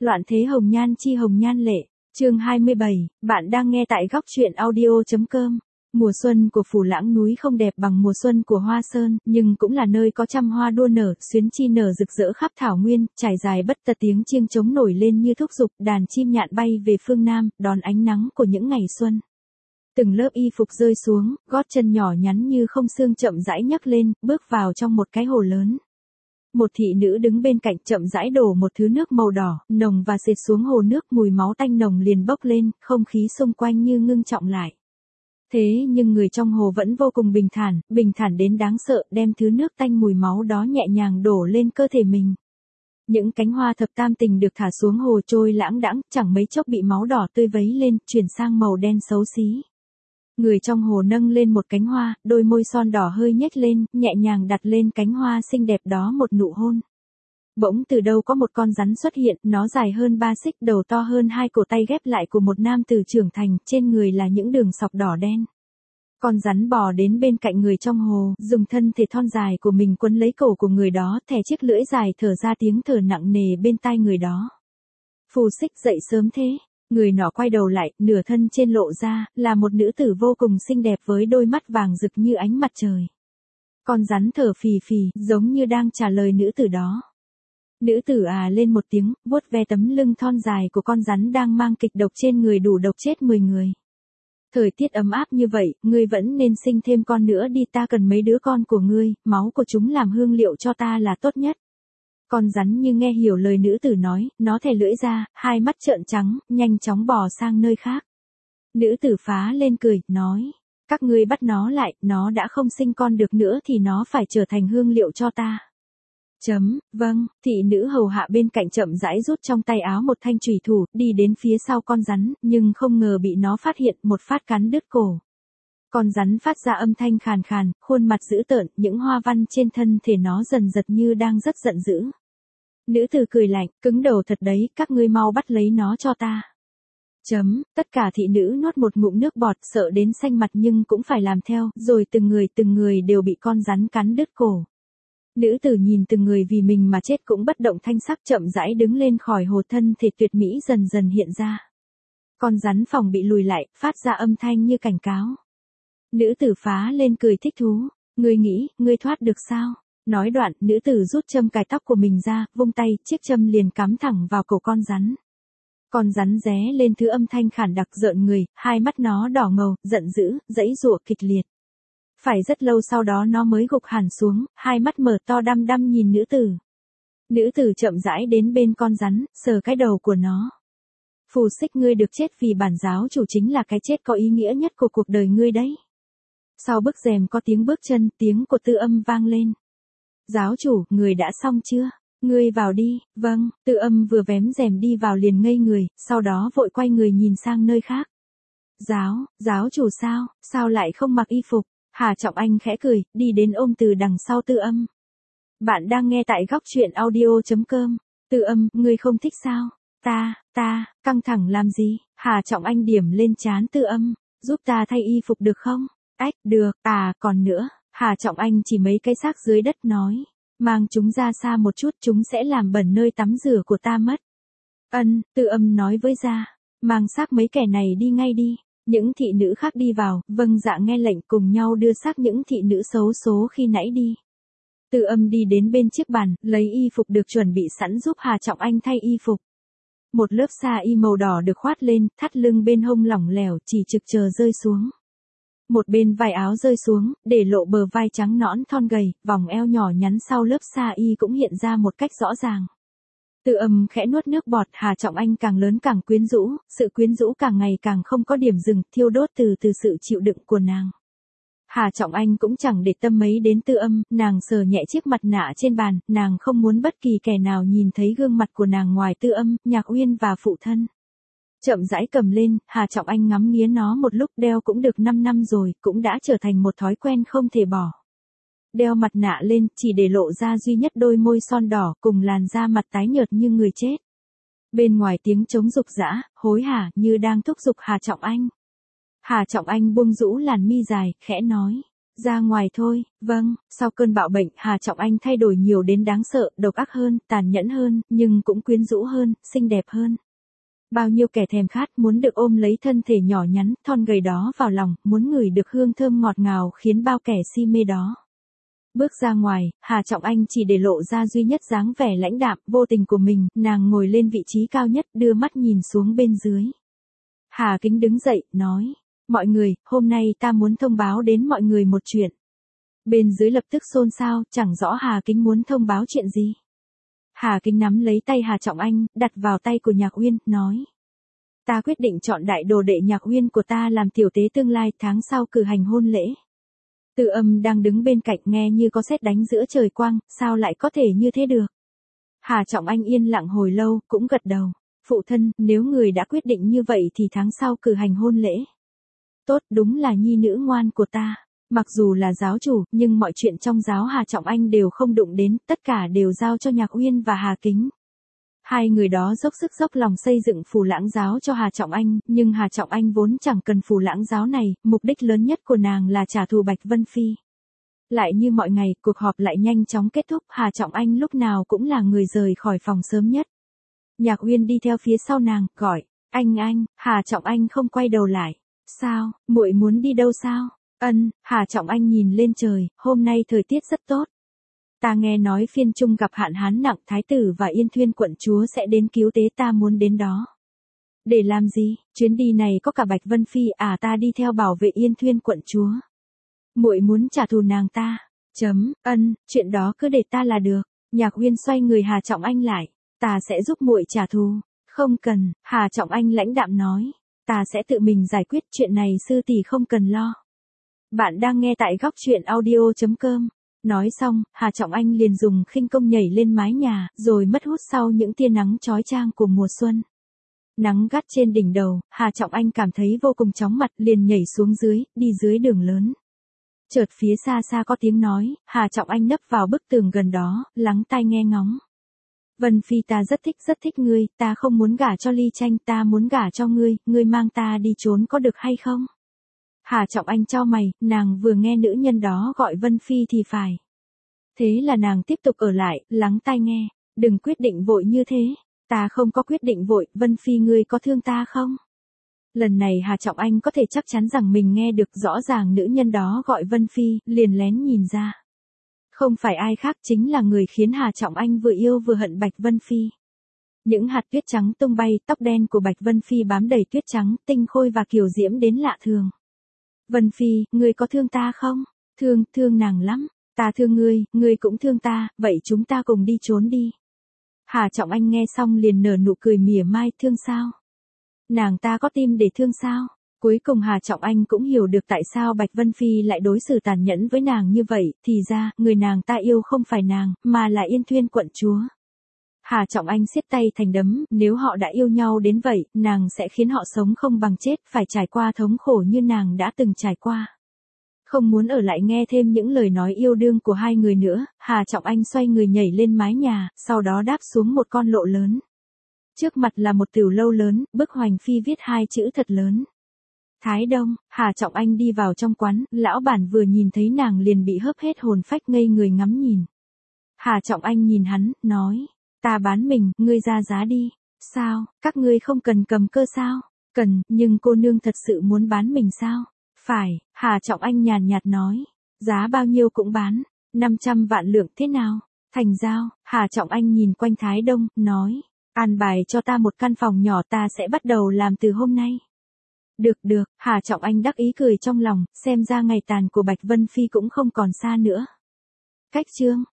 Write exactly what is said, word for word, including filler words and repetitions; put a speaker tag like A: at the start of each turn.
A: Loạn thế hồng nhan chi hồng nhan lệ, chương hai mươi bảy, bạn đang nghe tại góc truyện audio.com. Mùa xuân của Phù Lãng núi không đẹp bằng mùa xuân của Hoa Sơn, nhưng cũng là nơi có trăm hoa đua nở, xuyến chi nở rực rỡ khắp thảo nguyên, trải dài bất tật tiếng chiêng trống nổi lên như thúc giục, đàn chim nhạn bay về phương Nam, đón ánh nắng của những ngày xuân. Từng lớp y phục rơi xuống, gót chân nhỏ nhắn như không xương chậm rãi nhấc lên, bước vào trong một cái hồ lớn. Một thị nữ đứng bên cạnh chậm rãi đổ một thứ nước màu đỏ, nồng và xịt xuống hồ nước, mùi máu tanh nồng liền bốc lên, không khí xung quanh như ngưng trọng lại. Thế nhưng người trong hồ vẫn vô cùng bình thản, bình thản đến đáng sợ, đem thứ nước tanh mùi máu đó nhẹ nhàng đổ lên cơ thể mình. Những cánh hoa thập tam tình được thả xuống hồ trôi lãng đãng, chẳng mấy chốc bị máu đỏ tươi vấy lên, chuyển sang màu đen xấu xí. Người trong hồ nâng lên một cánh hoa, đôi môi son đỏ hơi nhếch lên, nhẹ nhàng đặt lên cánh hoa xinh đẹp đó một nụ hôn. Bỗng từ đâu có một con rắn xuất hiện, nó dài hơn ba xích, đầu to hơn hai cổ tay ghép lại của một nam tử trưởng thành, trên người là những đường sọc đỏ đen. Con rắn bò đến bên cạnh người trong hồ, dùng thân thể thon dài của mình quấn lấy cổ của người đó, thè chiếc lưỡi dài thở ra tiếng thở nặng nề bên tai người đó. Phù Xích dậy sớm thế. Người nọ quay đầu lại, nửa thân trên lộ ra, là một nữ tử vô cùng xinh đẹp với đôi mắt vàng rực như ánh mặt trời. Con rắn thở phì phì, giống như đang trả lời nữ tử đó. Nữ tử à lên một tiếng, vuốt ve tấm lưng thon dài của con rắn đang mang kịch độc trên người, đủ độc chết mười người. Thời tiết ấm áp như vậy, ngươi vẫn nên sinh thêm con nữa đi, ta cần mấy đứa con của ngươi, máu của chúng làm hương liệu cho ta là tốt nhất. Con rắn như nghe hiểu lời nữ tử nói, nó thè lưỡi ra, hai mắt trợn trắng, nhanh chóng bò sang nơi khác. Nữ tử phá lên cười, nói, các ngươi bắt nó lại, nó đã không sinh con được nữa thì nó phải trở thành hương liệu cho ta. Chấm, vâng, thị nữ hầu hạ bên cạnh chậm rãi rút trong tay áo một thanh chùy thủ, đi đến phía sau con rắn, nhưng không ngờ bị nó phát hiện, một phát cắn đứt cổ. Con rắn phát ra âm thanh khàn khàn, khuôn mặt dữ tợn, những hoa văn trên thân thể nó dần giật như đang rất giận dữ. Nữ tử cười lạnh, cứng đầu thật đấy, các ngươi mau bắt lấy nó cho ta. Chấm, tất cả thị nữ nuốt một ngụm nước bọt, sợ đến xanh mặt nhưng cũng phải làm theo, rồi từng người từng người đều bị con rắn cắn đứt cổ. Nữ tử nhìn từng người vì mình mà chết cũng bất động thanh sắc, chậm rãi đứng lên khỏi hồ, thân thể tuyệt mỹ dần dần hiện ra. Con rắn phòng bị lùi lại, phát ra âm thanh như cảnh cáo. Nữ tử phá lên cười thích thú, ngươi nghĩ, ngươi thoát được sao? Nói đoạn, nữ tử rút châm cài tóc của mình ra, vung tay, chiếc châm liền cắm thẳng vào cổ con rắn. Con rắn ré lên thứ âm thanh khản đặc rợn người, hai mắt nó đỏ ngầu, giận dữ, giãy giụa kịch liệt. Phải rất lâu sau đó nó mới gục hẳn xuống, hai mắt mở to đăm đăm nhìn nữ tử. Nữ tử chậm rãi đến bên con rắn, sờ cái đầu của nó. Phù Xích, ngươi được chết vì bản giáo chủ chính là cái chết có ý nghĩa nhất của cuộc đời ngươi đấy. Sau bức rèm có tiếng bước chân, tiếng của Tư Âm vang lên. Giáo chủ, người đã xong chưa? Ngươi vào đi. Vâng, Tư Âm vừa vém rèm đi vào liền ngây người, sau đó vội quay người nhìn sang nơi khác. Giáo, giáo chủ sao, sao lại không mặc y phục? Hà Trọng Anh khẽ cười, đi đến ôm từ đằng sau Tư Âm. Bạn đang nghe tại góc truyện audio.com. Tư Âm, ngươi không thích sao? Ta, ta, căng thẳng làm gì? Hà Trọng Anh điểm lên trán Tư Âm, giúp ta thay y phục được không? Ách, được, à, còn nữa. Hà Trọng Anh chỉ mấy cái xác dưới đất nói, mang chúng ra xa một chút, chúng sẽ làm bẩn nơi tắm rửa của ta mất. Ân, Tư Âm nói với gia, mang xác mấy kẻ này đi ngay đi. Những thị nữ khác đi vào, vâng dạ nghe lệnh, cùng nhau đưa xác những thị nữ xấu số khi nãy đi. Tư Âm đi đến bên chiếc bàn, lấy y phục được chuẩn bị sẵn giúp Hà Trọng Anh thay y phục. Một lớp sa y màu đỏ được khoát lên, thắt lưng bên hông lỏng lẻo, chỉ trực chờ rơi xuống. Một bên vai áo rơi xuống, để lộ bờ vai trắng nõn thon gầy, vòng eo nhỏ nhắn sau lớp sa y cũng hiện ra một cách rõ ràng. Tư Âm khẽ nuốt nước bọt, Hà Trọng Anh càng lớn càng quyến rũ, sự quyến rũ càng ngày càng không có điểm dừng, thiêu đốt từ từ sự chịu đựng của nàng. Hà Trọng Anh cũng chẳng để tâm mấy đến Tư Âm, nàng sờ nhẹ chiếc mặt nạ trên bàn, nàng không muốn bất kỳ kẻ nào nhìn thấy gương mặt của nàng ngoài Tư Âm, Nhạc Uyên và phụ thân. Chậm rãi cầm lên, Hà Trọng Anh ngắm nghía nó một lúc, đeo cũng được năm năm rồi, cũng đã trở thành một thói quen không thể bỏ. Đeo mặt nạ lên, chỉ để lộ ra duy nhất đôi môi son đỏ, cùng làn da mặt tái nhợt như người chết. Bên ngoài tiếng trống rục rã, hối hả, như đang thúc giục Hà Trọng Anh. Hà Trọng Anh buông rũ làn mi dài, khẽ nói, Ra ngoài thôi, vâng, sau cơn bạo bệnh Hà Trọng Anh thay đổi nhiều đến đáng sợ, độc ác hơn, tàn nhẫn hơn, nhưng cũng quyến rũ hơn, xinh đẹp hơn. Bao nhiêu kẻ thèm khát muốn được ôm lấy thân thể nhỏ nhắn, thon gầy đó vào lòng, muốn ngửi được hương thơm ngọt ngào khiến bao kẻ si mê đó. Bước ra ngoài, Hà Trọng Anh chỉ để lộ ra duy nhất dáng vẻ lãnh đạm, vô tình của mình, nàng ngồi lên vị trí cao nhất, đưa mắt nhìn xuống bên dưới. Hà Kính đứng dậy, nói, mọi người, hôm nay ta muốn thông báo đến mọi người một chuyện. Bên dưới lập tức xôn xao, chẳng rõ Hà Kính muốn thông báo chuyện gì. Hà Kính nắm lấy tay Hà Trọng Anh, đặt vào tay của Nhạc Uyên, nói. Ta quyết định chọn đại đồ đệ Nhạc Uyên của ta làm tiểu tế tương lai, tháng sau cử hành hôn lễ. Từ Âm đang đứng bên cạnh nghe như có sét đánh giữa trời quang, sao lại có thể như thế được. Hà Trọng Anh yên lặng hồi lâu, cũng gật đầu. Phụ thân, nếu người đã quyết định như vậy thì tháng sau cử hành hôn lễ. Tốt, đúng là nhi nữ ngoan của ta. Mặc dù là giáo chủ, nhưng mọi chuyện trong giáo Hà Trọng Anh đều không đụng đến, tất cả đều giao cho Nhạc Uyên và Hà Kính. Hai người đó dốc sức dốc lòng xây dựng Phù Lãng giáo cho Hà Trọng Anh, nhưng Hà Trọng Anh vốn chẳng cần Phù Lãng giáo này, mục đích lớn nhất của nàng là trả thù Bạch Vân Phi. Lại như mọi ngày, cuộc họp lại nhanh chóng kết thúc, Hà Trọng Anh lúc nào cũng là người rời khỏi phòng sớm nhất. Nhạc Uyên đi theo phía sau nàng, gọi, anh anh, Hà Trọng Anh không quay đầu lại. Sao, muội muốn đi đâu sao? Ân, Hà Trọng Anh nhìn lên trời, hôm nay thời tiết rất tốt. Ta nghe nói phiên trung gặp hạn hán nặng, thái tử và Yên Thuyên quận chúa sẽ đến cứu tế, ta muốn đến đó. Để làm gì? Chuyến đi này có cả Bạch Vân Phi, à ta đi theo bảo vệ Yên Thuyên quận chúa. Muội muốn trả thù nàng ta. Chấm, ân, chuyện đó cứ để ta là được. Nhạc Uyên xoay người Hà Trọng Anh lại. Ta sẽ giúp muội trả thù. Không cần, Hà Trọng Anh lãnh đạm nói. Ta sẽ tự mình giải quyết chuyện này, sư tỷ không cần lo. Bạn đang nghe tại góc truyện audio chấm com. Nói xong, Hà Trọng Anh liền dùng khinh công nhảy lên mái nhà, rồi mất hút sau những tia nắng chói chang của mùa xuân. Nắng gắt trên đỉnh đầu, Hà Trọng Anh cảm thấy vô cùng chóng mặt, liền nhảy xuống dưới, đi dưới đường lớn. Chợt phía xa xa có tiếng nói, Hà Trọng Anh nấp vào bức tường gần đó, lắng tai nghe ngóng. Vân Phi, ta rất thích rất thích ngươi, ta không muốn gả cho Ly Tranh, ta muốn gả cho ngươi, ngươi mang ta đi trốn có được hay không? Hà Trọng Anh chau mày, nàng vừa nghe nữ nhân đó gọi Vân Phi thì phải. Thế là nàng tiếp tục ở lại, lắng tai nghe, đừng quyết định vội như thế, ta không có quyết định vội, Vân Phi ngươi có thương ta không? Lần này Hà Trọng Anh có thể chắc chắn rằng mình nghe được rõ ràng nữ nhân đó gọi Vân Phi, liền lén nhìn ra. Không phải ai khác, chính là người khiến Hà Trọng Anh vừa yêu vừa hận, Bạch Vân Phi. Những hạt tuyết trắng tung bay, tóc đen của Bạch Vân Phi bám đầy tuyết trắng, tinh khôi và kiều diễm đến lạ thường. Vân Phi, ngươi có thương ta không? Thương, thương nàng lắm. Ta thương ngươi, ngươi cũng thương ta, vậy chúng ta cùng đi trốn đi. Hà Trọng Anh nghe xong liền nở nụ cười mỉa mai, thương sao? Nàng ta có tim để thương sao? Cuối cùng Hà Trọng Anh cũng hiểu được tại sao Bạch Vân Phi lại đối xử tàn nhẫn với nàng như vậy, thì ra, người nàng ta yêu không phải nàng, mà là Yên Thuyên quận chúa. Hà Trọng Anh siết tay thành đấm, nếu họ đã yêu nhau đến vậy, nàng sẽ khiến họ sống không bằng chết, phải trải qua thống khổ như nàng đã từng trải qua. Không muốn ở lại nghe thêm những lời nói yêu đương của hai người nữa, Hà Trọng Anh xoay người nhảy lên mái nhà, sau đó đáp xuống một con lộ lớn. Trước mặt là một tiểu lâu lớn, bức hoành phi viết hai chữ thật lớn. Thái Đông. Hà Trọng Anh đi vào trong quán, lão bản vừa nhìn thấy nàng liền bị hớp hết hồn phách, ngây người ngắm nhìn. Hà Trọng Anh nhìn hắn, nói, ta bán mình, ngươi ra giá đi. Sao, các ngươi không cần cầm cơ sao? Cần, nhưng cô nương thật sự muốn bán mình sao? Phải, Hà Trọng Anh nhàn nhạt nói, giá bao nhiêu cũng bán, năm trăm vạn lượng thế nào? Thành giao. Hà Trọng Anh nhìn quanh Thái Đông, nói, an bài cho ta một căn phòng nhỏ, ta sẽ bắt đầu làm từ hôm nay. Được được, Hà Trọng Anh đắc ý cười trong lòng, xem ra ngày tàn của Bạch Vân Phi cũng không còn xa nữa. Cách chương